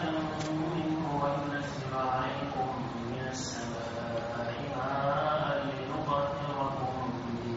منه وينزل عليكم من السماء ماء ليطهركم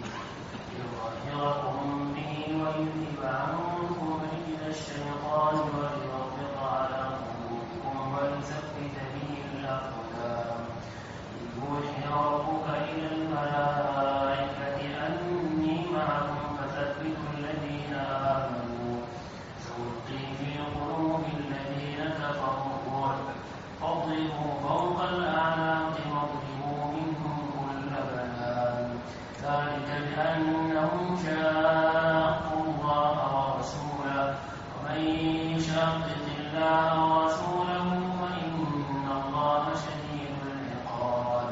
به ويذهب عنكم رجز الشيطان وليربط على قلوبكم ويثبت به الأقدام. يوحي ربك إلى الملائكة أني معكم فثبتوا الذين آمنوا سألقي في قلوب الذين كفروا الرعب فاضربوا فوق الأعناق واضربوا منهم كل بنان ذلك بأنهم شاقوا الله ورسوله ومن يشاقق الله ورسوله فإن الله شديد العقاب.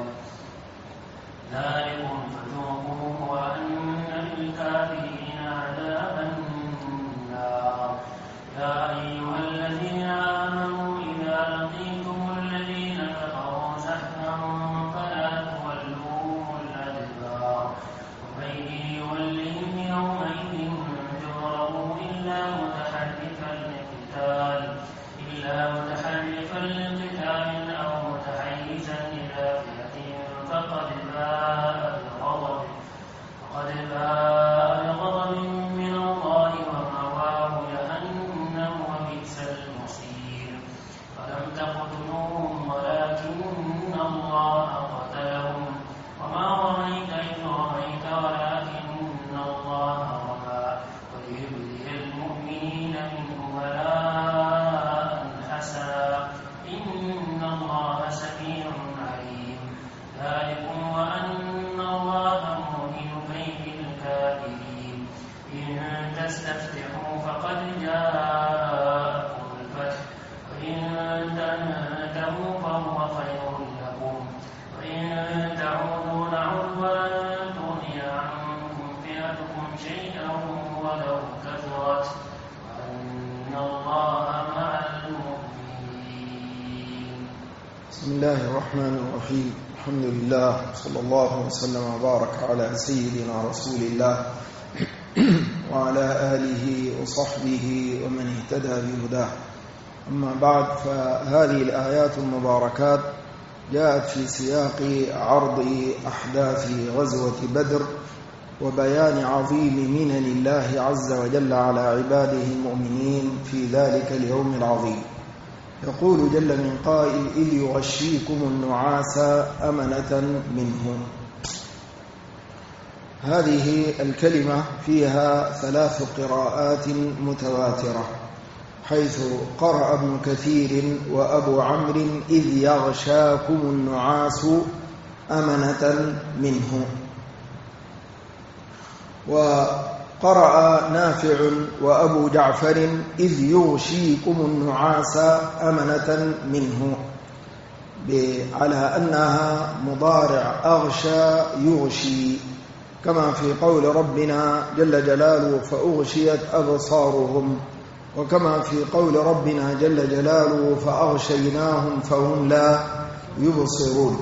ذلكم فذوقوه وأن للكافرين عذاب النار. يا أيها الذين آمنوا إذا لقيتم الذين كفروا زحفا فلا تولوهم الأدبار ومن يولهم يومئذ دبره إلا متحرفا لقتال أو متحيزا إلى فئة فقد باء بغضب من الله ومأواه جهنم وبئس المصير. فلم تقتلوهم ولكن الله قتلهم وما رميت إذ رميت ولكن الله رمى وليبلي المؤمنين منه بلاء حسنا إن الله سميع عليم. ذلكم وأن الله موهن كيد الكافرين. إن تستفتحوا فقد جاءكم الفتح وإن تنتهوا فهو خير لكم وإن تعودوا نعد ولن تغني عنكم فئتكم شيئا ولو كثرت وأن الله مع المؤمنين. بسم الله الرحمن الرحيم. الحمد لله صلى الله وسلم وبارك على سيدنا رسول الله وعلى آله وصحبه ومن اهتدى بهداه. أما بعد، فهذه الآيات المباركات جاءت في سياق عرض أحداث غزوة بدر وبيان عظيم منن الله عز وجل على عباده المؤمنين في ذلك اليوم العظيم. يقول جل من قائل: إذ يغشيكم النعاس أمنة منه. هذه الكلمة فيها 3 قراءات متواترة، حيث قرأ ابن كثير وأبو عمرو إذ يغشاكم النعاس أمنة منه، وقرأ نافع وأبو جعفر إذ يغشيكم النعاس أمنة منه، على أنها مضارع أغشى يغشي، كما في قول ربنا جل جلاله: فأغشيت أبصارهم، وكما في قول ربنا جل جلاله: فأغشيناهم فهم لا يبصرون.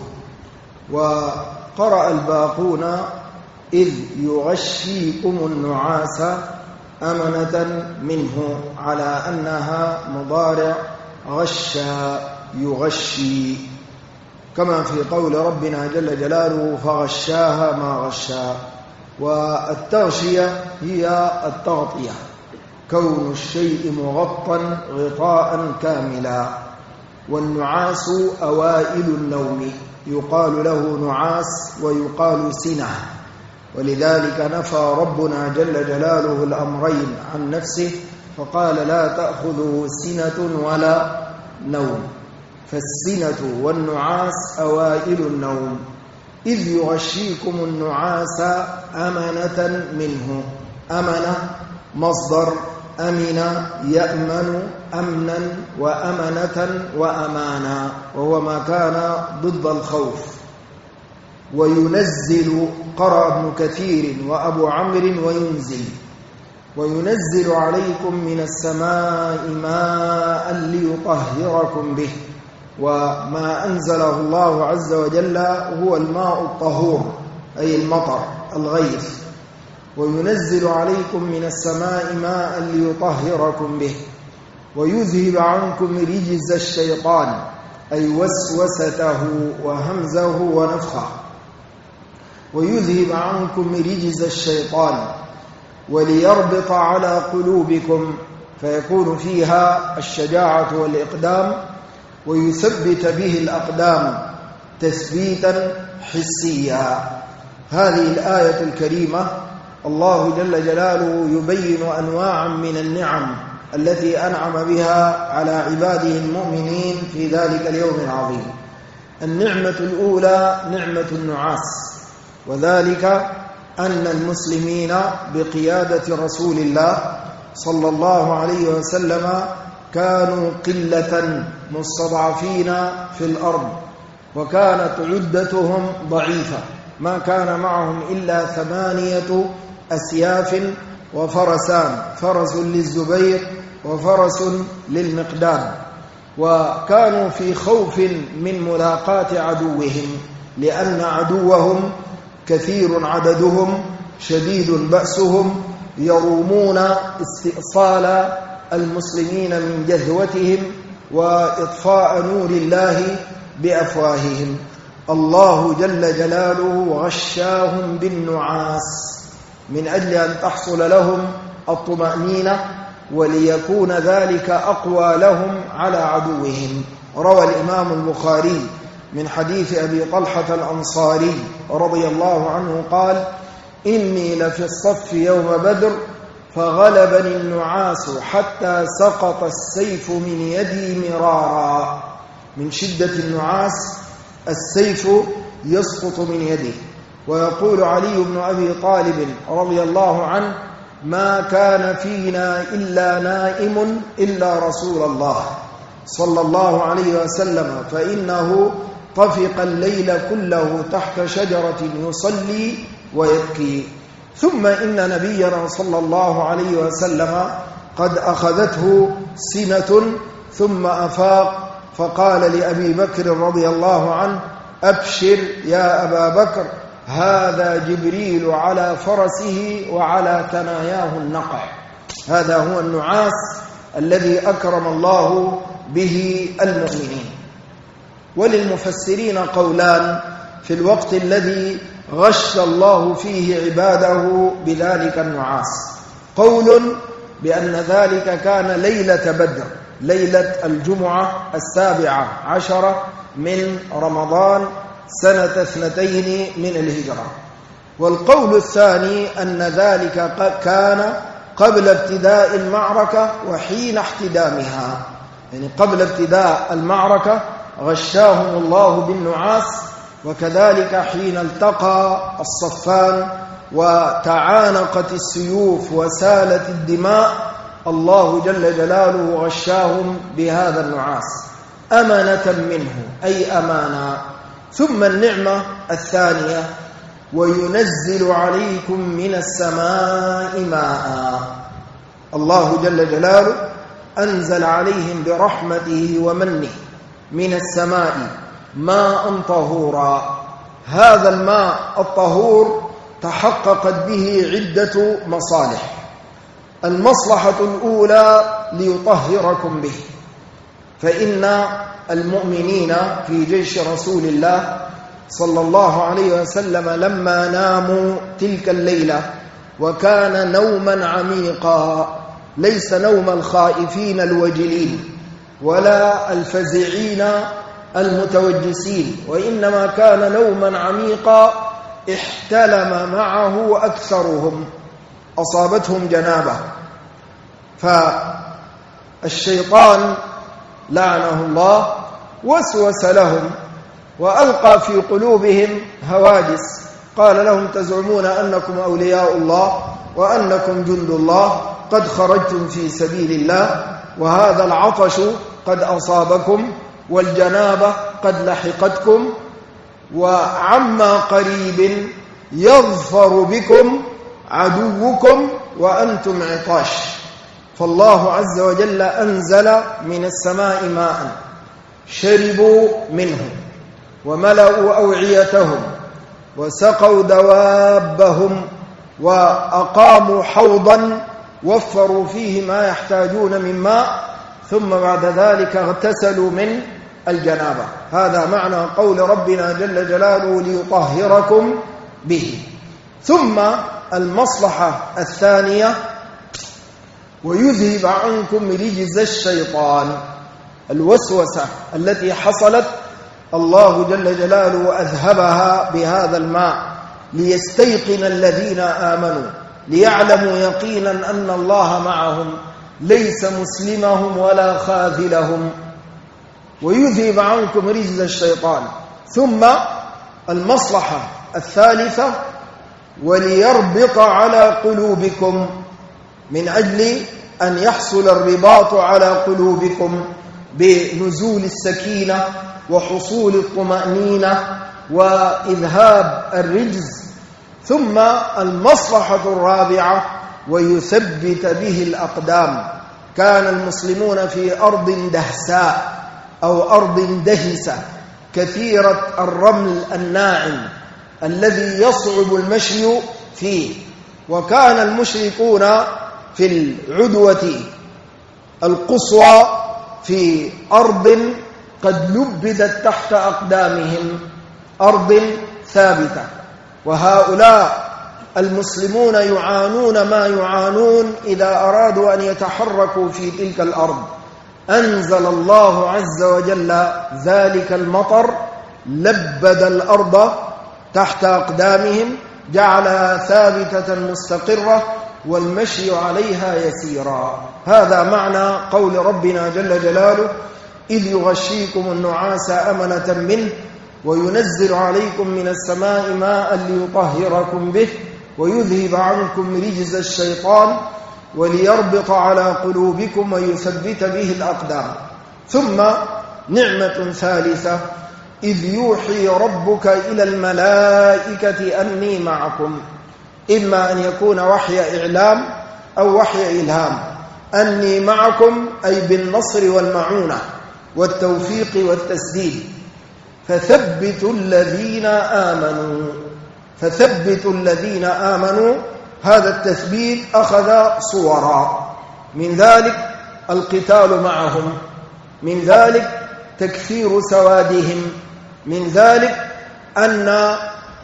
وقرأ الباقون إذ يغشيكم النعاس أمنة منه، على أنها مضارع غشى يغشي، كما في قول ربنا جل جلاله: فغشاها ما غشا. والتغشية هي التغطية، كون الشيء مغطى غطاء كاملا. والنعاس أوائل النوم، يقال له نعاس ويقال سنة، ولذلك نفى ربنا جل جلاله الأمرين عن نفسه فقال: لا تأخذه سنة ولا نوم. فالسنة والنعاس أوائل النوم. إذ يغشيكم النعاس أمنة منه. أمنة مصدر أمن يأمن أمنا وأمنة وأمانا، وهو ما كان ضد الخوف. وينزل قرأ ابن كثير وأبو عمرو وينزل عليكم من السماء ماء ليطهركم به. وما أنزله الله عز وجل هو الماء الطهور، أي المطر الغيث. وينزل عليكم من السماء ماء ليطهركم به. ويذهب عنكم رجز الشيطان أي وسوسته وهمزه ونفخه، ويذهب عنكم رجز الشيطان وليربط على قلوبكم، فيكون فيها الشجاعة والإقدام، ويثبت به الأقدام تثبيتا حسيا. هذه الآية الكريمة الله جل جلاله يبين أنواعا من النعم التي أنعم بها على عباده المؤمنين في ذلك اليوم العظيم. النعمة الأولى نعمة النعاس، وذلك أن المسلمين بقيادة رسول الله صلى الله عليه وسلم كانوا قلة مستضعفين في الأرض، وكانت عدتهم ضعيفة، ما كان معهم إلا 8 أسياف وفرسان، فرس للزبير وفرس للمقداد، وكانوا في خوف من ملاقاة عدوهم، لأن عدوهم كثير عددهم شديد بأسهم، يرومون استئصال المسلمين من جذوتهم وإطفاء نور الله بأفواههم. الله جل جلاله غشاهم بالنعاس من أجل أن تحصل لهم الطمأنينة، وليكون ذلك أقوى لهم على عدوهم. روى الإمام البخاري من حديث أبي طلحة الأنصاري رضي الله عنه قال: إني لفي الصف يوم بدر فغلبني النعاس حتى سقط السيف من يدي مرارا. من شدة النعاس السيف يسقط من يده. ويقول علي بن أبي طالب رضي الله عنه: ما كان فينا إلا نائم إلا رسول الله صلى الله عليه وسلم، فإنه طفق الليل كله تحت شجرة يصلي ويبكي. ثم إن نبينا صلى الله عليه وسلم قد أخذته سنة ثم أفاق، فقال لأبي بكر رضي الله عنه: أبشر يا أبا بكر، هذا جبريل على فرسه وعلى ثناياه النقع. هذا هو النعاس الذي أكرم الله به المؤمنين. وللمفسرين قولان في الوقت الذي غش الله فيه عباده بذلك النعاس. قول بأن ذلك كان ليلة بدر، ليلة الجمعة 17 من رمضان سنة 2 من الهجرة. والقول الثاني أن ذلك كان قبل ابتداء المعركة وحين احتدامها، يعني قبل ابتداء المعركة غشاهم الله بالنعاس، وكذلك حين التقى الصفان وتعانقت السيوف وسالت الدماء الله جل جلاله غشاهم بهذا النعاس أمانة منه، أي أمانا. ثم النعمة الثانية: وينزل عليكم من السماء ماء. الله جل جلاله أنزل عليهم برحمته ومنه من السماء ماء طهورا. هذا الماء الطهور تحققت به عدة مصالح. المصلحة الأولى ليطهركم به، فإن المؤمنين في جيش رسول الله صلى الله عليه وسلم لما ناموا تلك الليلة، وكان نوما عميقا، ليس نوم الخائفين الوجلين ولا الفزعين المتوجسين، وإنما كان نوما عميقا احتلم معه أكثرهم، أصابتهم جنابة، فالشيطان لعنه الله وسوس لهم وألقى في قلوبهم هواجس، قال لهم: تزعمون أنكم أولياء الله وأنكم جند الله، قد خرجتم في سبيل الله، وهذا العطش قد أصابكم والجنابة قد لحقتكم، وعما قريب يظفر بكم عدوكم وأنتم عطاش. فالله عز وجل أنزل من السماء ماء، شربوا منه وملأوا أوعيتهم وسقوا دوابهم وأقاموا حوضا وفروا فيه ما يحتاجون من ماء، ثم بعد ذلك اغتسلوا من الجنابة. هذا معنى قول ربنا جل جلاله ليطهركم به. ثم المصلحة الثانية ويذهب عنكم رجز الشيطان، الوسوسة التي حصلت الله جل جلاله أذهبها بهذا الماء ليستيقن الذين آمنوا، ليعلموا يقينا أن الله معهم ليس مسلمهم ولا خاذلهم، ويذهب عنكم رجز الشيطان. ثم المصلحة الثالثة وليربط على قلوبكم، من أجل أن يحصل الرباط على قلوبكم بنزول السكينة وحصول الطمأنينة وإذهاب الرجز. ثم المصلحة الرابعة ويثبت به الأقدام. كان المسلمون في أرض دهساء أو أرض دهسة كثيرة الرمل الناعم الذي يصعب المشي فيه، وكان المشركون في العدوة القصوى في أرض قد لبدت تحت أقدامهم، أرض ثابتة، وهؤلاء المسلمون يعانون ما يعانون إذا أرادوا أن يتحركوا في تلك الأرض. أنزل الله عز وجل ذلك المطر لبد الأرض تحت أقدامهم، جعلها ثابتة مستقرة والمشي عليها يسيرا. هذا معنى قول ربنا جل جلاله إذ يغشيكم النعاس أمنة منه وينزل عليكم من السماء ماء ليطهركم به ويذهب عنكم رجز الشيطان وليربط على قلوبكم ويثبت به الأقدام. ثم نعمة ثالثة إذ يوحي ربك إلى الملائكة أني معكم، إما أن يكون وحي إعلام أو وحي إلهام. أني معكم أي بالنصر والمعونة والتوفيق والتسديد. فثبتوا الذين آمنوا، فثبتوا الذين آمنوا. هذا التثبيت أخذ صورا، من ذلك القتال معهم، من ذلك تكثير سوادهم، من ذلك أن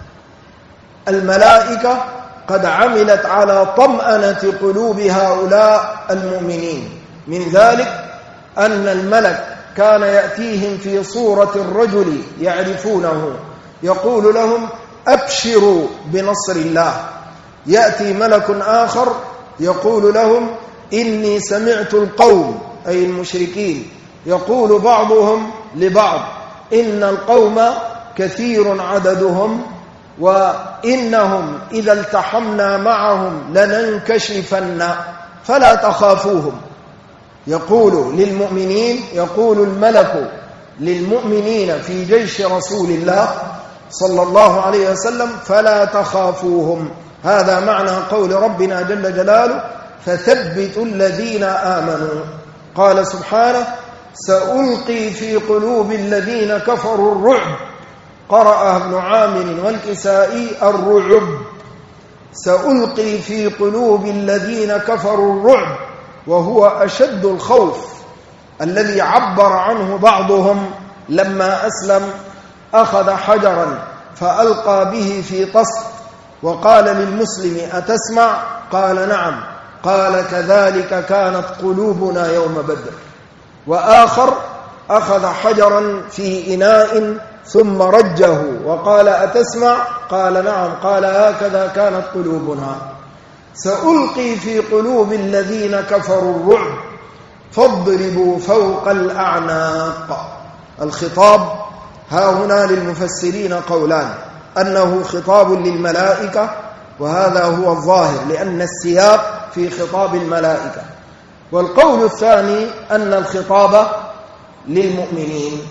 الملائكة قد عملت على طمأنة قلوب هؤلاء المؤمنين، من ذلك أن الملك كان يأتيهم في صورة الرجل يعرفونه يقول لهم أبشروا بنصر الله. يأتي ملك آخر يقول لهم إني سمعت القوم أي المشركين يقول بعضهم لبعض إن القوم كثير عددهم وإنهم إذا التحمنا معهم لننكشفن فلا تخافوهم. يقول للمؤمنين، يقول الملك للمؤمنين في جيش رسول الله صلى الله عليه وسلم فلا تخافوهم. هذا معنى قول ربنا جل جلاله فثبتوا الذين آمنوا. قال سبحانه سألقي في قلوب الذين كفروا الرعب، قرأ ابن عامر والكسائي الرعب. سألقي في قلوب الذين كفروا الرعب، وهو أشد الخوف الذي عبر عنه بعضهم لما أسلم أخذ حجرا فألقى به في طست وقال للمسلم أتسمع؟ قال نعم. قال كذلك كانت قلوبنا يوم بدر. وآخر أخذ حجرا في إناء ثم رجه وقال أتسمع؟ قال نعم. قال هكذا كانت قلوبنا. سألقي في قلوب الذين كفروا الرعب فاضربوا فوق الأعناق. الخطاب ها هنا للمفسرين قولان، أنه خطاب للملائكة وهذا هو الظاهر لأن السياق في خطاب الملائكة، والقول الثاني أن الخطاب للمؤمنين.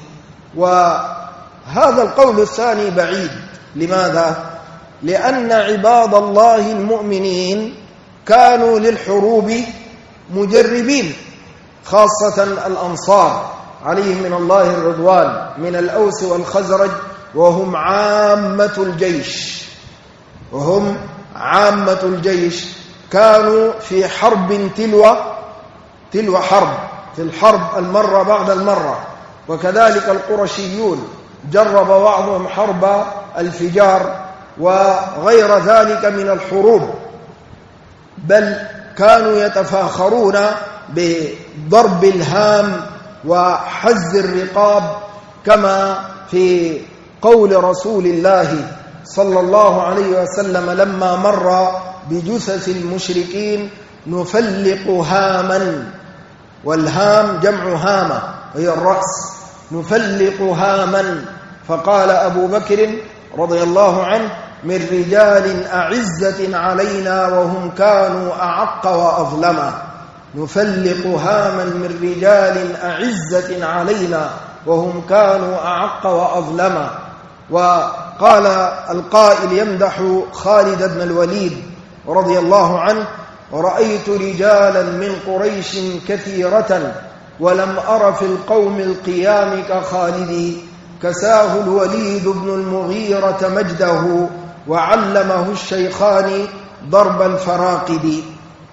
وهذا القول الثاني بعيد. لماذا؟ لأن عباد الله المؤمنين كانوا للحروب مجربين، خاصة الأنصار عليهم من الله الرضوان من الأوس والخزرج، وهم عامة الجيش، وهم عامة الجيش. كانوا في حرب تلو حرب، في الحرب المرة بعد المرة. وكذلك القرشيون جرب بعضهم حرب الفجار وغير ذلك من الحروب، بل كانوا يتفاخرون بضرب الهام وحز الرقاب، كما في قول رسول الله صلى الله عليه وسلم لما مر بجثث المشركين: نفلق هاما، والهام جمع هامة وهي الرأس، نفلق هاما. فقال أبو بكر رضي الله عنه: من رجال أعزة علينا وهم كانوا أعق وأظلما. نفلق هاما من رجال أعزة علينا وهم كانوا أعق وأظلما. وقال القائل يمدح خالد بن الوليد رضي الله عنه: ورأيت رجالا من قريش كثيرة ولم أر في القوم القيام كخالدي، كساه الوليد بن المغيرة مجده وعلمه الشيخان ضرب الفراقد.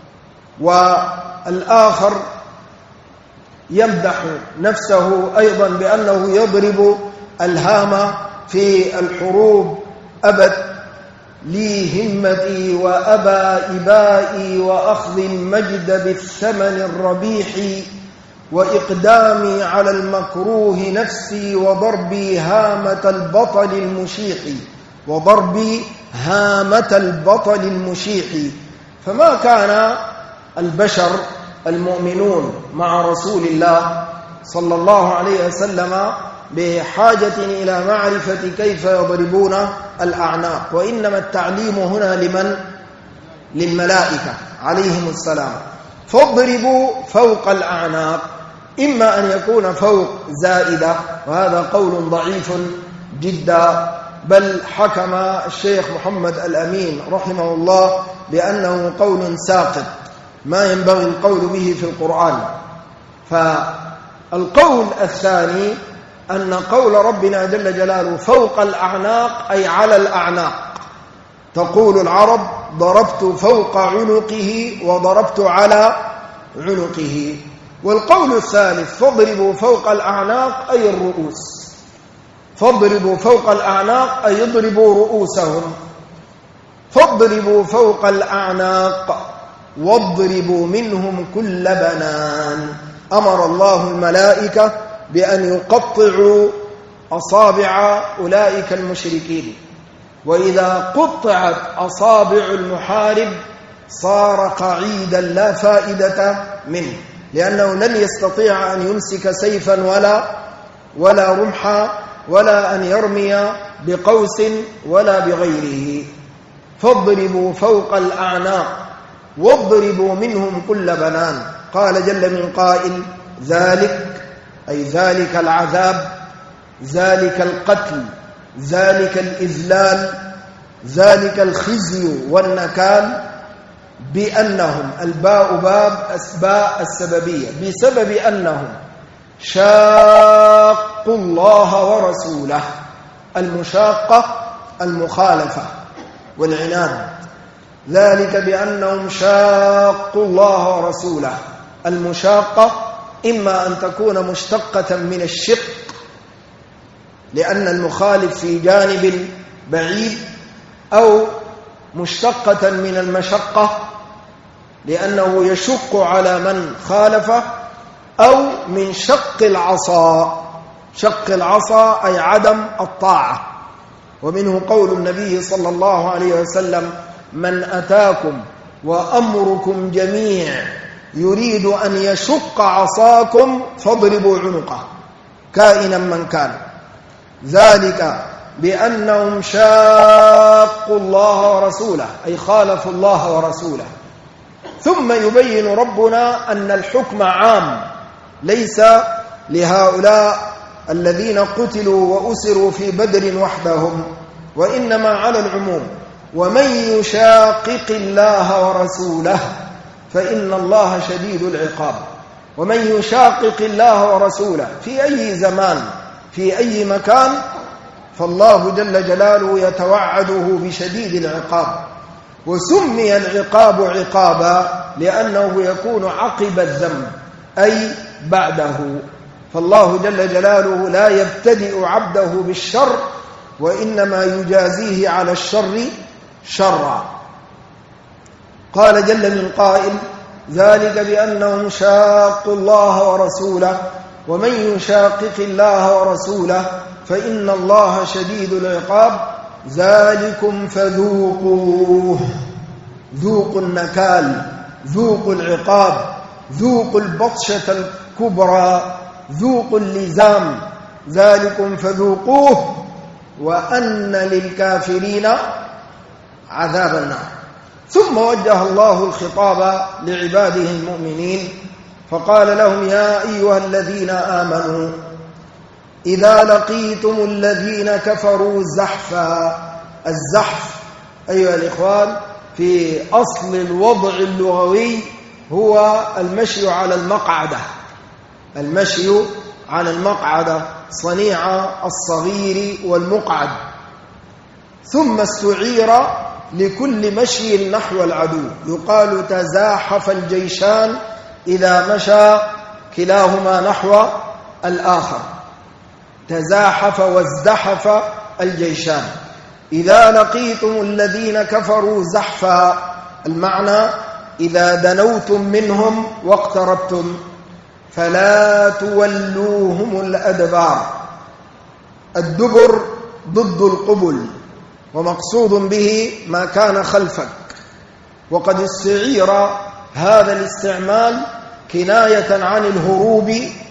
والآخر يمدح نفسه أيضا بأنه يضرب الهام في الحروب: أبت لي همتي وأبى إبائي وأخذ المجد بالثمن الربيح، وإقدامي على المكروه نفسي وضربي هامة البطل المشيح، وضربي هامة البطل المشيح. فما كان البشر المؤمنون مع رسول الله صلى الله عليه وسلم بحاجة إلى معرفة كيف يضربون الأعناق، وإنما التعليم هنا لمن؟ للملائكة عليهم السلام. فاضربوا فوق الأعناق، إما أن يكون فوق زائدة، وهذا قول ضعيف جدا، بل حكم الشيخ محمد الأمين رحمه الله بأنه قول ساقط ما ينبغي القول به في القرآن. فالقول الثاني أن قول ربنا جل جلاله فوق الأعناق أي على الأعناق. تقول العرب: ضربت فوق عنقه وضربت على عنقه. والقول الثالث: فاضربوا فوق الأعناق أي الرؤوس. فاضربوا فوق الأعناق أي اضربوا رؤوسهم. فاضربوا فوق الأعناق واضربوا منهم كل بنان. أمر الله الملائكة بأن يقطعوا أصابع أولئك المشركين، وإذا قطعت أصابع المحارب صار قعيدا لا فائدة منه، لأنه لن يستطيع أن يمسك سيفا ولا رمحا ولا أن يرمي بقوس ولا بغيره. فاضربوا فوق الأعناق واضربوا منهم كل بنان. قال جل من قائل: ذلك أي ذلك العذاب، ذلك القتل، ذلك الإذلال، ذلك الخزي والنكال، بأنهم، الباء باب أسباء السببية، بسبب أنهم شاقوا الله ورسوله. المشاقة المخالفة والعناد، ذلك بأنهم شاقوا الله ورسوله. المشاقة إما أن تكون مشتقة من الشق لأن المخالف في جانب بعيد، أو مشتقة من المشقة لأنه يشق على من خالفه، أو من شق العصا. شق العصا أي عدم الطاعة. ومنه قول النبي صلى الله عليه وسلم: من أتاكم وأمركم جميع يريد أن يشق عصاكم فاضربوا عنقه كائنا من كان. ذلك بأنهم شاقوا الله ورسوله أي خالفوا الله ورسوله. ثم يبين ربنا أن الحكم عام، ليس لهؤلاء الذين قتلوا وأسروا في بدر وحدهم، وإنما على العموم: ومن يشاقق الله ورسوله فإن الله شديد العقاب. ومن يشاقق الله ورسوله في أي زمان في أي مكان فالله جل جلاله يتوعده بشديد العقاب. وسمي العقاب عقابا لأنه يكون عقب الذنب، أي بعده. فالله جل جلاله لا يبتدئ عبده بالشر، وإنما يجازيه على الشر شرا. قال جل من قائل: ذلك بأنهم شاقوا الله ورسوله ومن يشاقق الله ورسوله فإن الله شديد العقاب ذلكم فذوقوه. ذوقوا النكال، ذوقوا العقاب، ذوقوا البطشة الكبرى، ذوقوا اللزام. ذلكم فذوقوه وأن للكافرين عذاب النار. ثم وجه الله الخطاب لعباده المؤمنين فقال لهم: يا أيها الذين آمنوا إذا لقيتم الذين كفروا زحفا. الزحف أيها الإخوان في أصل الوضع اللغوي هو المشي على المقعدة، المشي على المقعدة، صنيع الصغير والمقعد، ثم استعير لكل مشي نحو العدو. يقال تزاحف الجيشان إذا مشى كلاهما نحو الآخر، تزاحف وازدحف الجيشان. إذا لقيتم الذين كفروا زحفا، المعنى إذا دنوتم منهم واقتربتم فلا تولوهم الأدبار. الدبر ضد القبل، ومقصود به ما كان خلفك. وقد استعير هذا الاستعمال كناية عن الهروب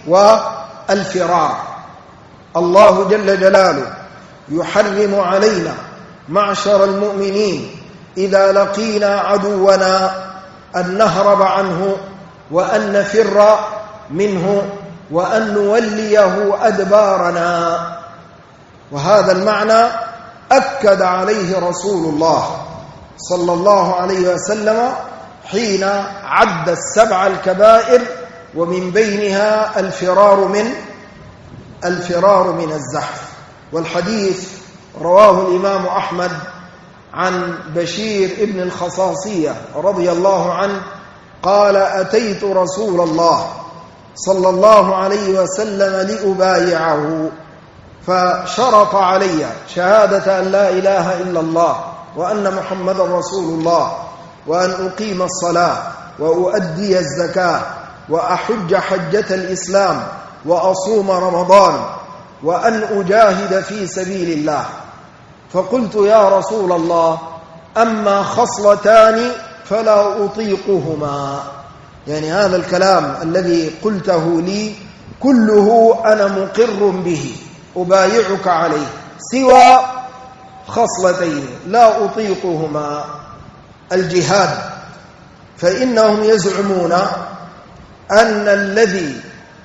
والفرار. الله جل جلاله يحرم علينا معشر المؤمنين إذا لقينا عدونا أن نهرب عنه وأن نفر منه وأن نوليه أدبارنا. وهذا المعنى أكد عليه رسول الله صلى الله عليه وسلم حين عد السبع الكبائر، ومن بينها الفرار من الزحف. والحديث رواه الإمام أحمد عن بشير ابن الخصاصية رضي الله عنه قال: أتيت رسول الله صلى الله عليه وسلم لأبايعه فشرط علي شهادة أن لا إله إلا الله وأن محمد رسول الله، وأن أقيم الصلاة وأؤدي الزكاة وأحج حجة الإسلام وأصوم رمضان وأن أجاهد في سبيل الله. فقلت: يا رسول الله أما خصلتان فلا أطيقهما. يعني هذا الكلام الذي قلته لي كله أنا مقر به أبايعك عليه، سوى خصلتين لا أطيقهما: الجهاد، فإنهم يزعمون أن الذي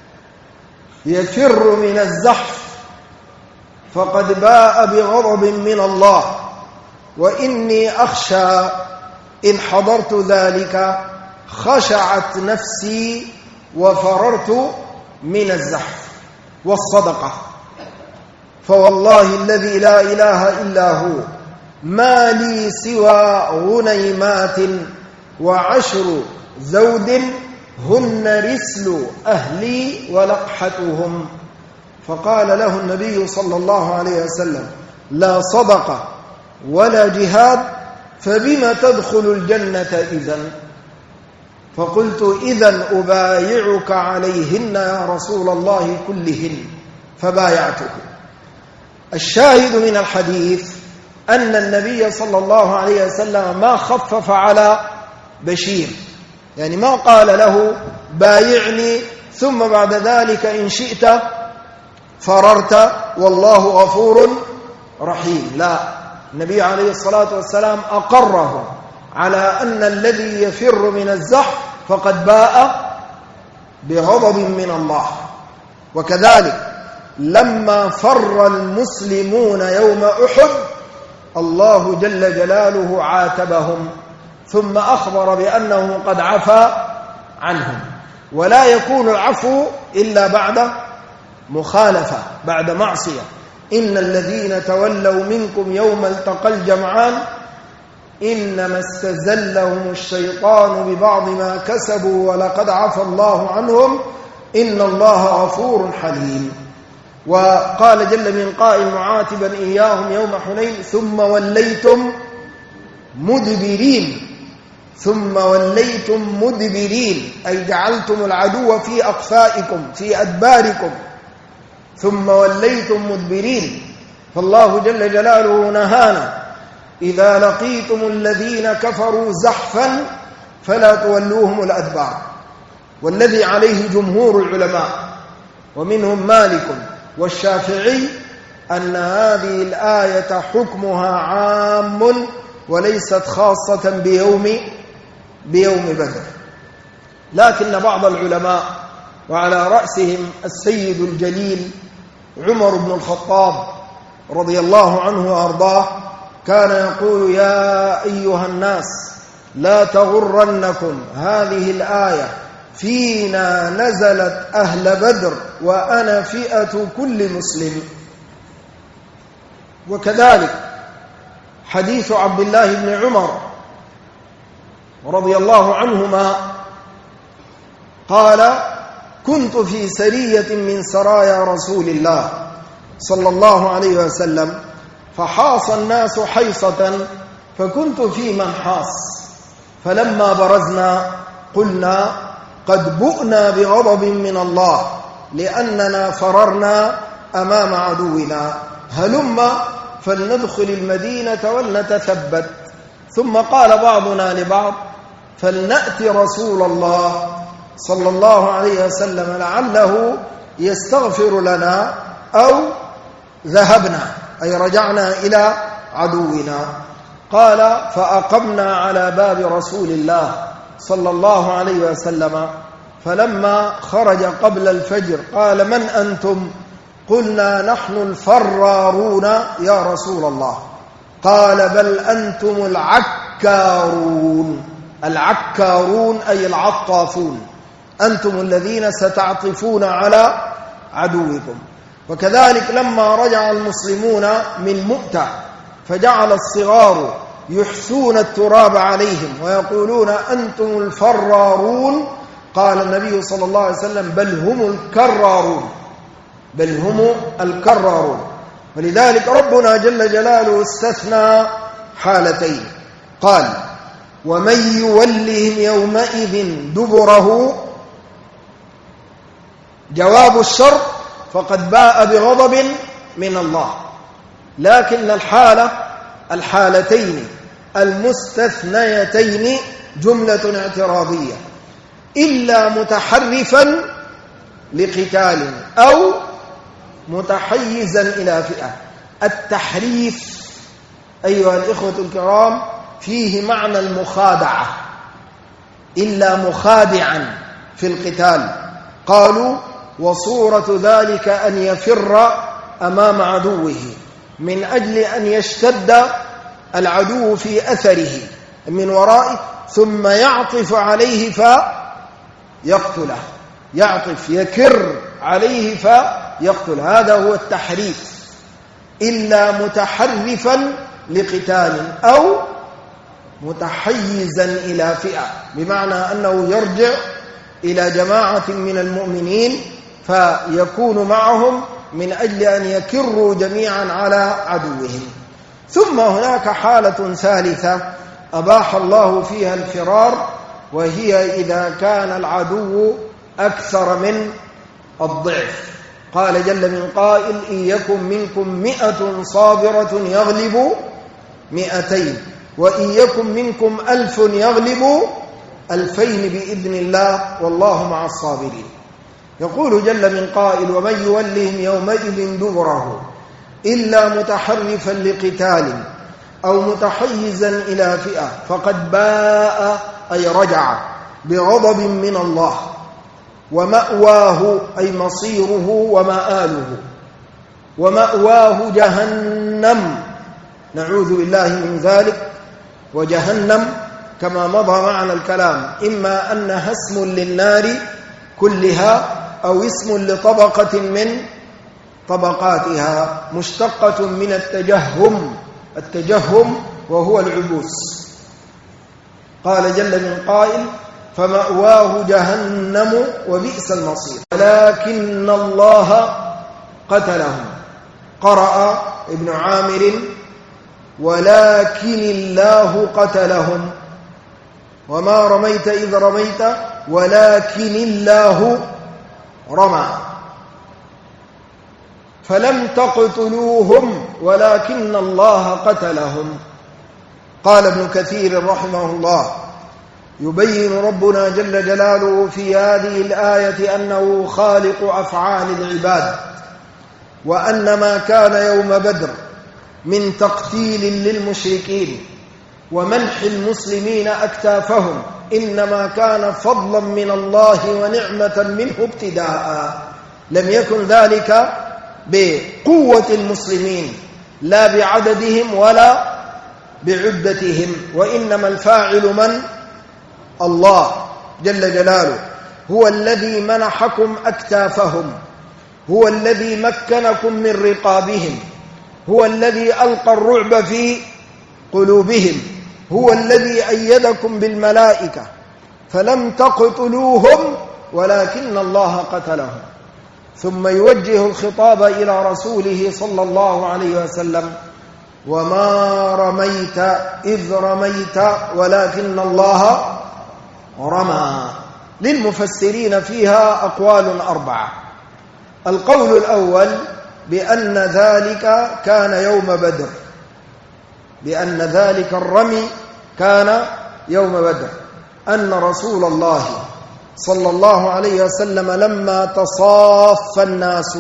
يفر من الزحف فقد باء بغضب من الله، وإني أخشى إن حضرت ذلك خشعت نفسي وفررت من الزحف. والصدقة، فوالله الذي لا إله إلا هو ما لي سوى غنيمات وعشر زود هن رسل أهلي ولقحتهم. فقال له النبي صلى الله عليه وسلم: لا صدقة ولا جهاد فبما تدخل الجنة إذن؟ فقلت: إذن أبايعك عليهن يا رسول الله كلهن. فبايعته. الشاهد من الحديث أن النبي صلى الله عليه وسلم ما خفف على بشير، يعني ما قال له بايعني ثم بعد ذلك إن شئت فررت والله غفور رحيم. لا، النبي عليه الصلاة والسلام أقره على أن الذي يفر من الزحف فقد باء بغضب من الله. وكذلك لما فر المسلمون يوم أحد الله جل جلاله عاتبهم ثم أخبر بأنه قد عفى عنهم. ولا يكون العفو إلا بعد مخالفة، بعد معصية. إن الذين تولوا منكم يوم التقى الجمعان إنما استزلهم الشيطان ببعض ما كسبوا ولقد عفى الله عنهم إن الله غفور حليم. وقال جل من قائل معاتبا إياهم يوم حنين ثم وليتم مدبرين. ثم وليتم مدبرين أي جعلتم العدو في أقفائكم في أدباركم، ثم وليتم مدبرين. فالله جل جلاله نهانا إذا لقيتم الذين كفروا زحفا فلا تولوهم الأدبار. والذي عليه جمهور العلماء ومنهم مالك والشافعي أن هذه الآية حكمها عام وليست خاصة بيوم بدر. لكن بعض العلماء وعلى رأسهم السيد الجليل عمر بن الخطاب رضي الله عنه وأرضاه كان يقول يا أيها الناس لا تغرنكم هذه الآية فينا نزلت أهل بدر وأنا فئة كل مسلم. وكذلك حديث عبد الله بن عمر رضي الله عنهما قال كنت في سرية من سرايا رسول الله صلى الله عليه وسلم فحاص الناس حيصة فكنت في من حاص، فلما برزنا قلنا قد بؤنا بغضب من الله لأننا فررنا أمام عدونا، هلم فلندخل المدينة ولنتثبت. ثم قال بعضنا لبعض فلنأتي رسول الله صلى الله عليه وسلم لعله يستغفر لنا أو ذهبنا أي رجعنا إلى عدونا. قال فأقمنا على باب رسول الله صلى الله عليه وسلم، فلما خرج قبل الفجر قال من أنتم؟ قلنا نحن الفرارون يا رسول الله. قال بل أنتم العكارون. العكارون أي العطافون، أنتم الذين ستعطفون على عدوكم. وكذلك لما رجع المسلمون من مؤتة فجعل الصغار يحثون التراب عليهم ويقولون أنتم الفرارون، قال النبي صلى الله عليه وسلم بل هم الكرارون، بل هم الكرارون. ولذلك ربنا جل جلاله استثنى حالتين، قال ومن يولهم يومئذ دبره جواب الشر فقد باء بغضب من الله. لكن الحالتين المستثنيتين جملة اعتراضية إلا متحرفا لقتال أو متحيزا إلى فئة. التحريف أيها الإخوة الكرام فيه معنى المخادعة، إلا مخادعا في القتال. قالوا وصورة ذلك أن يفر أمام عدوه من أجل أن يشتد العدو في أثره من ورائه ثم يعطف عليه فيقتله، يعطف يكر عليه فيقتل. هذا هو التحريف، إلا متحرفا لقتال أو متحيزا إلى فئة، بمعنى أنه يرجع إلى جماعة من المؤمنين فيكون معهم من أجل أن يكروا جميعا على عدوهم. ثم هناك حالة ثالثة أباح الله فيها الفرار، وهي إذا كان العدو أكثر من الضعف. قال جل من قائل إن يكن منكم 100 صابرة يغلب 200، وإن يكن منكم 1000 يغلب 2000 بإذن الله والله مع الصابرين. يقول جل من قائل ومن يولهم يومئذ دبره إلا متحرفا لقتال أو متحيزا إلى فئة فقد باء أي رجع بغضب من الله، ومأواه أي مصيره ومآله، ومأواه جهنم نعوذ بالله من ذلك. وجهنم كما مضى معنا الكلام إما أنها اسم للنار كلها أو اسم لطبقة من طبقاتها، مشتقة من التجهم، التجهم وهو العبوس. قال جل من قائل فمأواه جهنم وبئس المصير. ولكن الله قتلهم. قرأ ابن عامر ولكن الله قتلهم، وما رميت إذ رميت ولكن الله رمى، فلم تقتلوهم ولكن الله قتلهم. قال ابن كثير رحمه الله: يبين ربنا جل جلاله في هذه الآية أنه خالق أفعال العباد، وأن ما كان يوم بدر من تقتيل للمشركين ومنح المسلمين أكتافهم إنما كان فضلا من الله ونعمة منه ابتداء، لم يكن ذلك بقوة المسلمين لا بعددهم ولا بعدتهم، وإنما الفاعل من؟ الله جل جلاله، هو الذي منحكم أكتافهم، هو الذي مكنكم من رقابهم، هو الذي ألقى الرعب في قلوبهم، هو الذي أيدكم بالملائكة، فلم تقتلوهم ولكن الله قتلهم. ثم يوجه الخطاب إلى رسوله صلى الله عليه وسلم: وما رميت إذ رميت ولكن الله رمى. للمفسرين فيها أقوال أربعة. القول الأول بأن ذلك كان يوم بدر، بأن ذلك الرمي كان يوم بدر، أن رسول الله صلى الله عليه وسلم لما تصاف الناس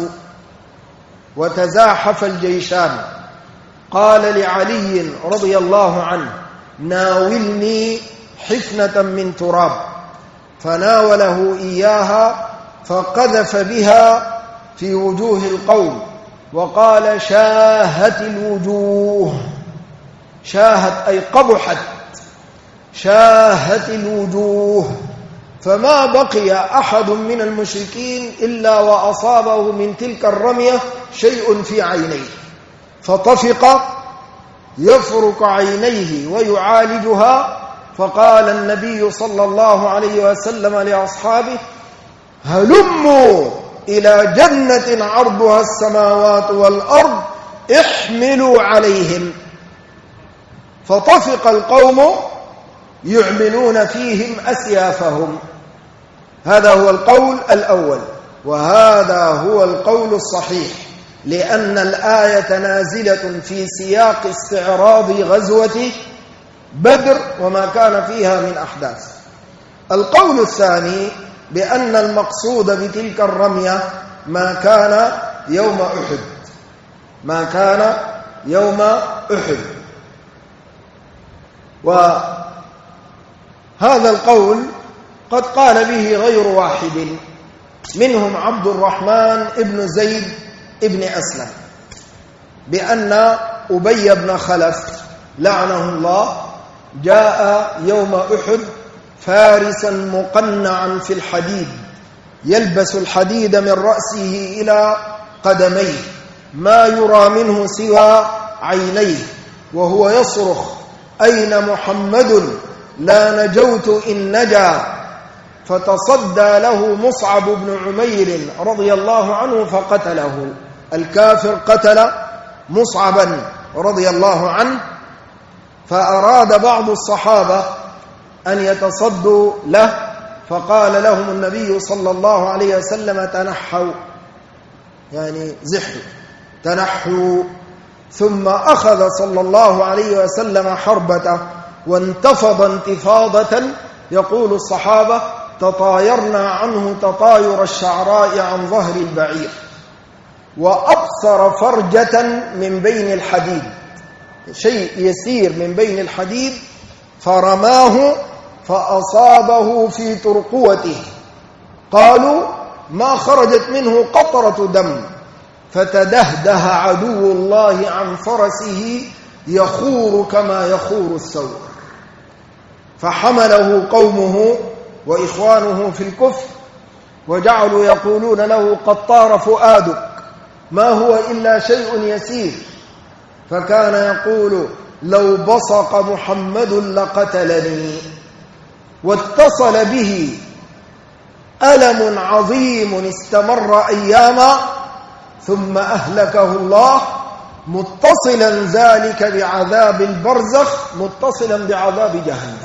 وتزاحف الجيشان قال لعلي رضي الله عنه: ناولني حفنة من تراب، فناوله إياها فقذف بها في وجوه القوم وقال: شاهت الوجوه. شاهت أي قبحت، شاهت الوجوه، فما بقي أحد من المشركين إلا وأصابه من تلك الرمية شيء في عينيه، فطفق يفرك عينيه ويعالجها. فقال النبي صلى الله عليه وسلم لأصحابه: هلموا إلى جنة عرضها السماوات والأرض احملوا عليهم. فطفق القوم يعملون فيهم أسيافهم. هذا هو القول الأول، وهذا هو القول الصحيح، لأن الآية نازلة في سياق استعراض غزوة بدر وما كان فيها من أحداث. القول الثاني بأن المقصود بتلك الرمية ما كان يوم أحد، ما كان يوم أحد. وهذا القول قد قال به غير واحد، منهم عبد الرحمن ابن زيد ابن أسلم، بأن أبي بن خلف لعنه الله جاء يوم أحد فارسا مقنعا في الحديد، يلبس الحديد من رأسه إلى قدميه، ما يرى منه سوى عينيه، وهو يصرخ: أين محمد؟ لا نجوت إن نجا. فتصدى له مصعب بن عمير رضي الله عنه فقتله. الكافر قتل مصعبا رضي الله عنه، فأراد بعض الصحابة أن يتصدوا له، فقال لهم النبي صلى الله عليه وسلم: تنحوا، يعني زحوا، تنحوا. ثم أخذ صلى الله عليه وسلم حربته وانتفض انتفاضة، يقول الصحابة: تطايرنا عنه تطاير الشعراء عن ظهر البعير، وأبصر فرجة من بين الحديد، شيء يسير من بين الحديد، فرماه فأصابه في ترقوته. قالوا: ما خرجت منه قطرة دم، فتدهده عدو الله عن فرسه يخور كما يخور الثور، فحمله قومه وإخوانه في الكفر، وجعلوا يقولون له: قد طار فؤادك، ما هو إلا شيء يسير. فكان يقول: لو بصق محمد لقتلني. واتصل به ألم عظيم استمر أياما ثم أهلكه الله، متصلا ذلك بعذاب البرزخ متصلا بعذاب جهنم.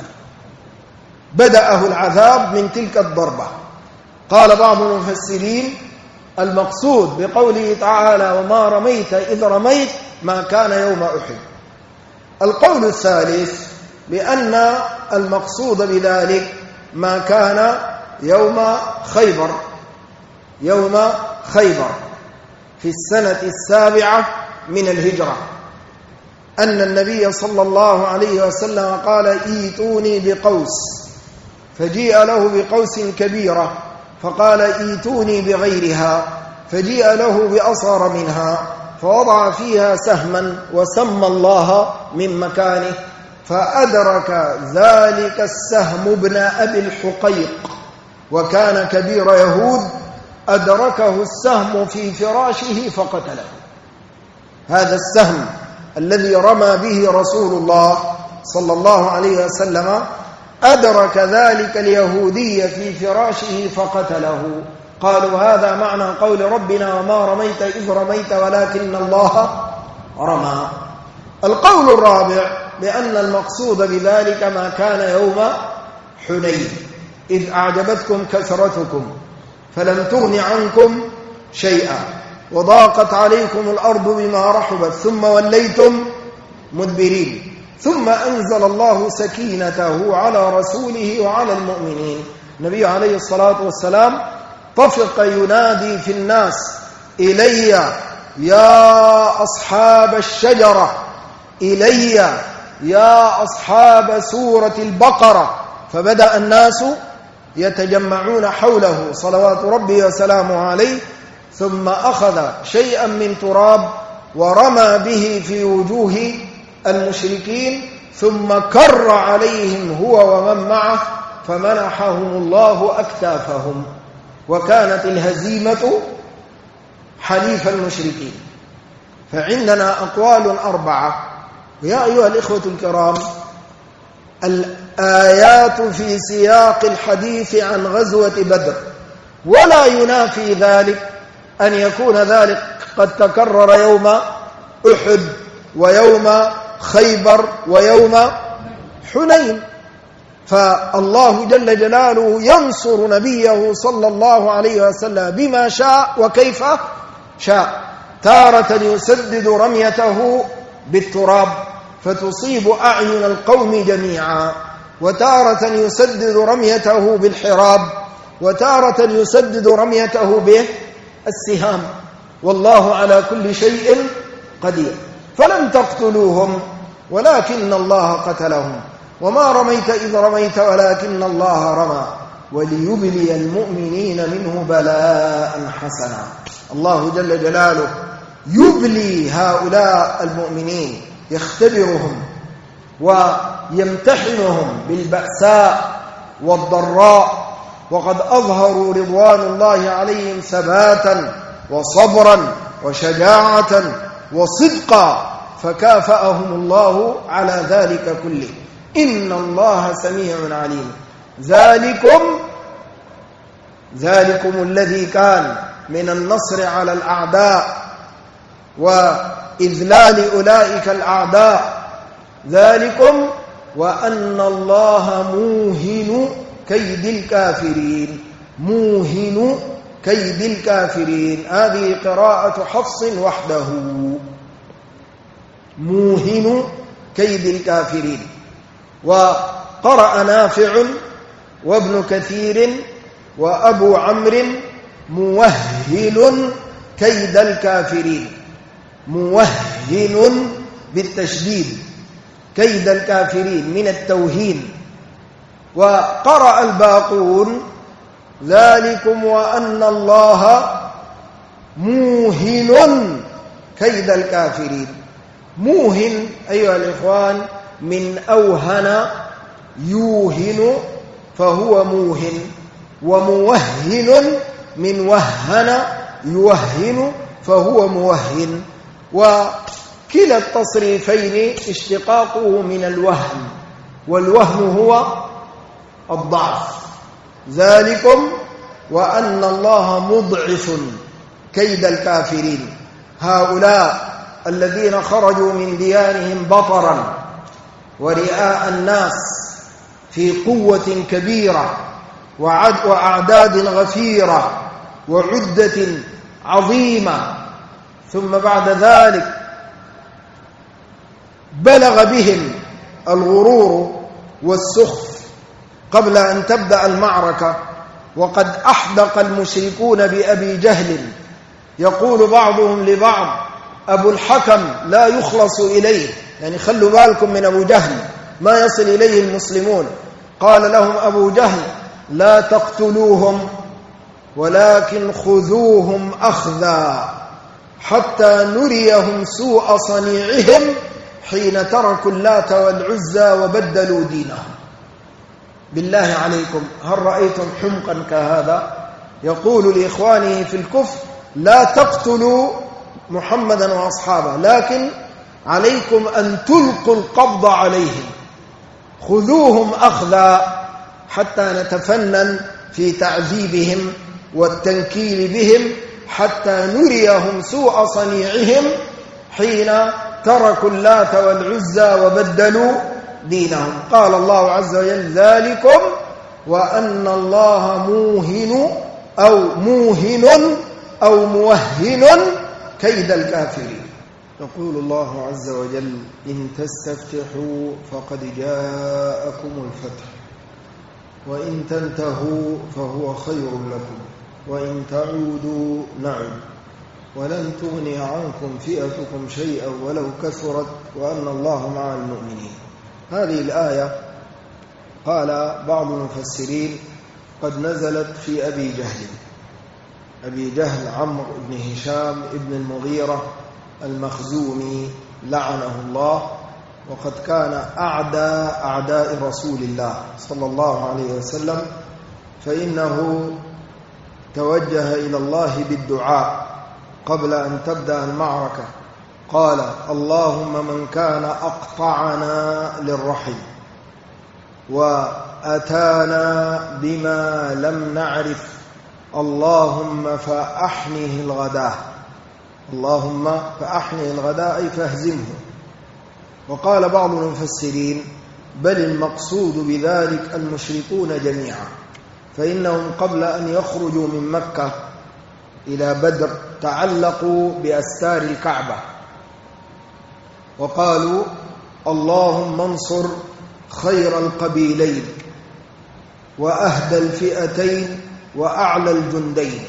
بدأه العذاب من تلك الضربة. قال بعض المفسرين المقصود بقوله تعالى وما رميت إذ رميت ما كان يوم أحد. القول الثالث بأن المقصود بذلك ما كان يوم خيبر، يوم خيبر في السنة 7 من الهجرة، أن النبي صلى الله عليه وسلم قال ايتوني بقوس، فجيء له بقوس كبيرة فقال ايتوني بغيرها، فجيء له بأصغر منها فوضع فيها سهما وسمى الله من مكانه، فأدرك ذلك السهم ابن أبي الحقيق، وكان كبير يهود، أدركه السهم في فراشه فقتله. هذا السهم الذي رمى به رسول الله صلى الله عليه وسلم أدرك ذلك اليهودي في فراشه فقتله. قالوا هذا معنى قول ربنا وما رميت إذ رميت ولكن الله رمى. القول الرابع بأن المقصود بذلك ما كان يوم حنين، إذ أعجبتكم كثرتكم فلم تغن عنكم شيئا وضاقت عليكم الأرض بما رحبت ثم وليتم مدبرين، ثم أنزل الله سكينته على رسوله وعلى المؤمنين. النبي عليه الصلاة والسلام طفق ينادي في الناس إلي يا أصحاب الشجرة، إلي يا أصحاب سورة البقرة، فبدأ الناس يتجمعون حوله صلوات ربي وسلامه عليه، ثم أخذ شيئا من تراب ورمى به في وجوه المشركين، ثم كر عليهم هو ومن معه فمنحهم الله أكتافهم، وكانت الهزيمة حليف المشركين. فعندنا أقوال 4. يا أيها الإخوة الكرام، الآيات في سياق الحديث عن غزوة بدر، ولا ينافي ذلك أن يكون ذلك قد تكرر يوم أحد ويوم خيبر ويوم حنين. فالله جل جلاله ينصر نبيه صلى الله عليه وسلم بما شاء وكيف شاء. تارة يسدد رميته بالتراب فتصيب أعين القوم جميعا، وتارة يسدد رميته بالحراب، وتارة يسدد رميته بالسهام، والله على كل شيء قدير. فلم تقتلوهم ولكن الله قتلهم، وما رميت إذ رميت ولكن الله رمى، وليبلي المؤمنين منه بلاء حسنا. الله جل جلاله يبلي هؤلاء المؤمنين، يختبرهم ويمتحنهم بالبأساء والضراء، وقد أظهروا رضوان الله عليهم ثباتا وصبرا وشجاعة وصدقا، فكافأهم الله على ذلك كله. إن الله سميع عليم. ذلكم الذي كان من النصر على الأعداء وإذلال أولئك الأعداء، ذلكم وأن الله موهن كيد الكافرين. موهن كيد الكافرين، هذه قراءة حفص وحده، موهن كيد الكافرين. وقرأ نافع وابن كثير وأبو عمرو موهن كيد الكافرين، موهن بالتشديد كيد الكافرين من التوهين. وقرأ الباقون ذلكم وأن الله موهن كيد الكافرين. موهن أيها الإخوان من أوهن يوهن فهو موهن، وموهن من وهن يوهن فهو موهن، وكلا التصريفين اشتقاقه من الوهن، والوهن هو الضعف. ذلكم وأن الله مضعف كيد الكافرين. هؤلاء الذين خرجوا من ديارهم بطرا ورئاء الناس في قوة كبيرة وأعداد غفيرة وعدة عظيمة، ثم بعد ذلك بلغ بهم الغرور والسخف قبل أن تبدأ المعركة، وقد أحدق المشركون بأبي جهل. يقول بعضهم لبعض: أبو الحكم لا يخلص إليه، يعني خلوا بالكم من أبو جهل ما يصل إليه المسلمون. قال لهم أبو جهل: لا تقتلوهم ولكن خذوهم أخذا حتى نريهم سوء صنيعهم حين تركوا اللات والعزى وبدلوا دينهم. بالله عليكم، هل رأيتم حمقا كهذا؟ يقول لإخوانه في الكفر: لا تقتلوا محمدا وأصحابه، لكن عليكم أن تلقوا القبض عليهم، خذوهم أخذا حتى نتفنن في تعذيبهم والتنكيل بهم حتى نريهم سوء صنيعهم حين تركوا اللات والعزى وبدلوا دينهم. قال الله عز وجل: ذلكم وأن الله موهن أو موهن كيد الكافرين. يقول الله عز وجل: إن تستفتحوا فقد جاءكم الفتح وإن تنتهوا فهو خير لكم وإن تعودوا نعد ولن تغني عنكم فئتكم شيئا ولو كثرت وأن الله مع المؤمنين. هذه الآية قال بعض المفسرين قد نزلت في أبي جهل. أبي جهل عمرو بن هشام بن المغيرة المخزومي لعنه الله، وقد كان أعداء رسول الله صلى الله عليه وسلم، فإنه توجه إلى الله بالدعاء قبل أن تبدأ المعركة. قال: اللهم من كان أقطعنا للرحم وأتانا بما لم نعرف اللهم فأحنه الغداء. اللهم فأحنه الغداء أي فاهزمه. وقال بعض المفسرين: بل المقصود بذلك المشركون جميعا، فإنهم قبل أن يخرجوا من مكة إلى بدر تعلقوا بأستار الكعبة وقالوا: اللهم انصر خير القبيلين وأهدى الفئتين وأعلى الجندين.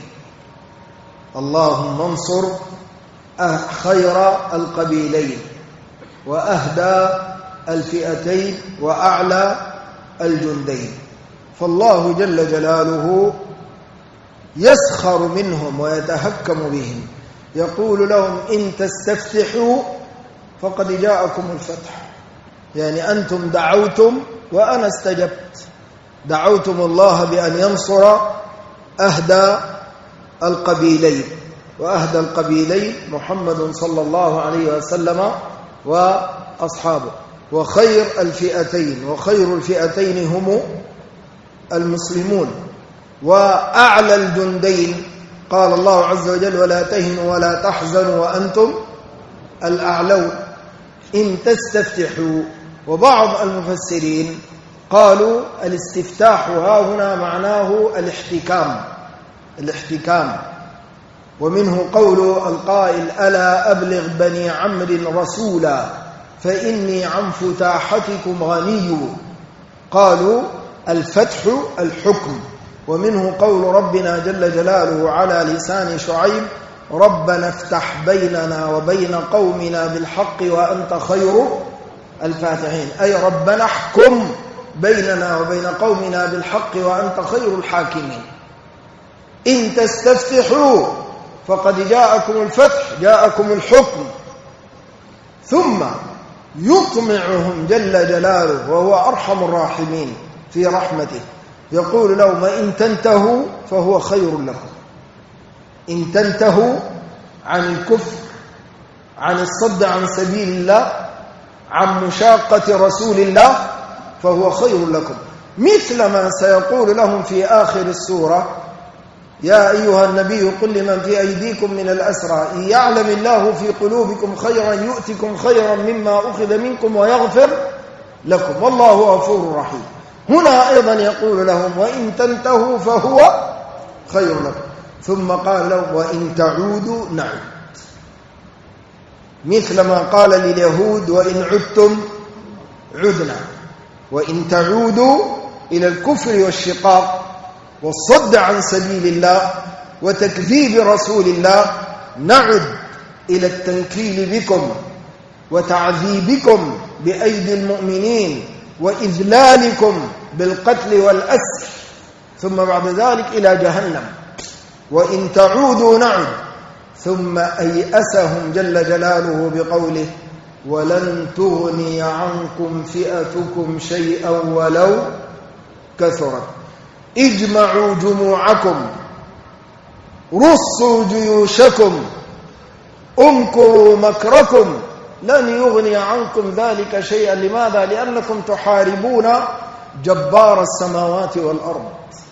اللهم انصر خير القبيلين وأهدى الفئتين وأعلى الجندين. فالله جل جلاله يسخر منهم ويتهكم بهم، يقول لهم: إن تستفتحوا فقد جاءكم الفتح. يعني أنتم دعوتم وأنا استجبت، دعوتم الله بأن ينصر أهدى القبيلين، وأهدى القبيلين محمد صلى الله عليه وسلم وأصحابه، وخير الفئتين، وخير الفئتين هم المسلمون، وأعلى الجندين قال الله عز وجل: ولا تهنوا ولا تحزنوا وأنتم الأعلون إن تستفتحوا. وبعض المفسرين قالوا: الاستفتاح ها هنا معناه الاحتكام، ومنه قول القائل: ألا أبلغ بني عمرو رسولا فإني عن فتاحتكم غني. قالوا: الفتح الحكم. ومنه قول ربنا جل جلاله على لسان شعيب: ربنا افتح بيننا وبين قومنا بالحق وأنت خير الفاتحين، أي ربنا احكم بيننا وبين قومنا بالحق وأنت خير الحاكمين. إن تستفتحوا فقد جاءكم الفتح، جاءكم الحكم. ثم يطمعهم جل جلاله وهو أرحم الراحمين في رحمته، يقول لهم: إن تنتهوا فهو خير لكم. إن تنتهوا عن الكفر، عن الصد عن سبيل الله، عن مشاقة رسول الله، فهو خير لكم. مثل ما سيقول لهم في آخر السورة: يا أيها النبي قل لمن في أيديكم من الأسرى إن يعلم الله في قلوبكم خيرا يؤتكم خيرا مما أخذ منكم ويغفر لكم والله غفور رحيم. هنا أيضا يقول لهم: وإن تنتهوا فهو خير لكم. ثم قال لهم: وإن تعودوا نعود، مثل ما قال لليهود: وإن عدتم عدنا. وإن تعودوا إلى الكفر والشقاق والصد عن سبيل الله وتكذيب رسول الله نعد إلى التنكيل بكم وتعذيبكم بأيدي المؤمنين وإذلالكم بالقتل والأسر، ثم بعد ذلك إلى جهنم. وإن تعودوا نعد. ثم أيأسهم جل جلاله بقوله: ولن تغني عنكم فئتكم شيئا ولو كثرت. اجمعوا جموعكم، رصوا جيوشكم، امكروا مكركم، لن يغني عنكم ذلك شيئا. لماذا؟ لأنكم تحاربون جبار السماوات والأرض،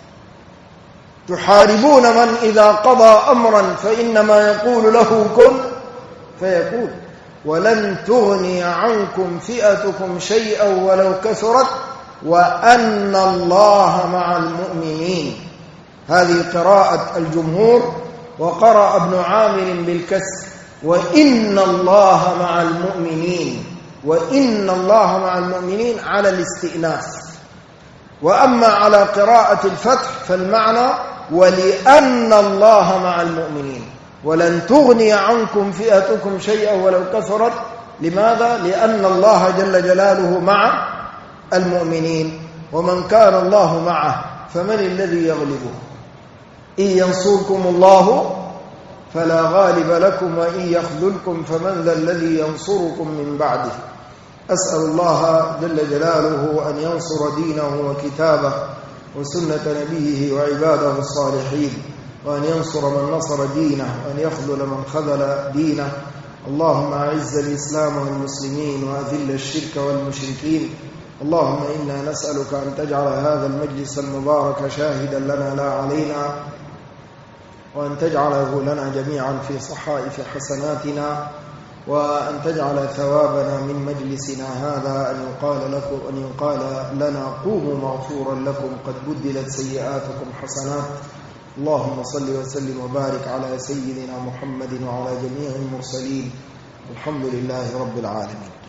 تحاربون من إذا قضى أمرا فإنما يقول له كن فيكون. ولن تغني عنكم فئتكم شيئا ولو كثرت وأن الله مع المؤمنين. هذه قراءة الجمهور. وقرأ ابن عامر بالكسر: وإن الله مع المؤمنين. وإن الله مع المؤمنين على الاستئناف. وأما على قراءة الفتح فالمعنى: ولأن الله مع المؤمنين. ولن تغني عنكم فئتكم شيئا ولو كثرت. لماذا؟ لأن الله جل جلاله مع المؤمنين. ومن كان الله معه فمن الذي يغلبه؟ إن ينصركم الله فلا غالب لكم وإن يخذلكم فمن ذا الذي ينصركم من بعده. أسأل الله جل جلاله أن ينصر دينه وكتابه وسنة نبيه وعباده الصالحين، وأن ينصر من نصر دينه، وأن يخذل من خذل دينه. اللهم أعز الإسلام والمسلمين وأذل الشرك والمشركين. اللهم إنا نسألك أن تجعل هذا المجلس المبارك شاهدا لنا لا علينا، وأن تجعله لنا جميعا في صحائف حسناتنا، وأن تجعل ثوابنا من مجلسنا هذا أن يقال لنا قوموا مغفورا لكم قد بدلت سيئاتكم حسنات. اللهم صل وسلم وبارك على سيدنا محمد وعلى جميع المرسلين. الحمد لله رب العالمين.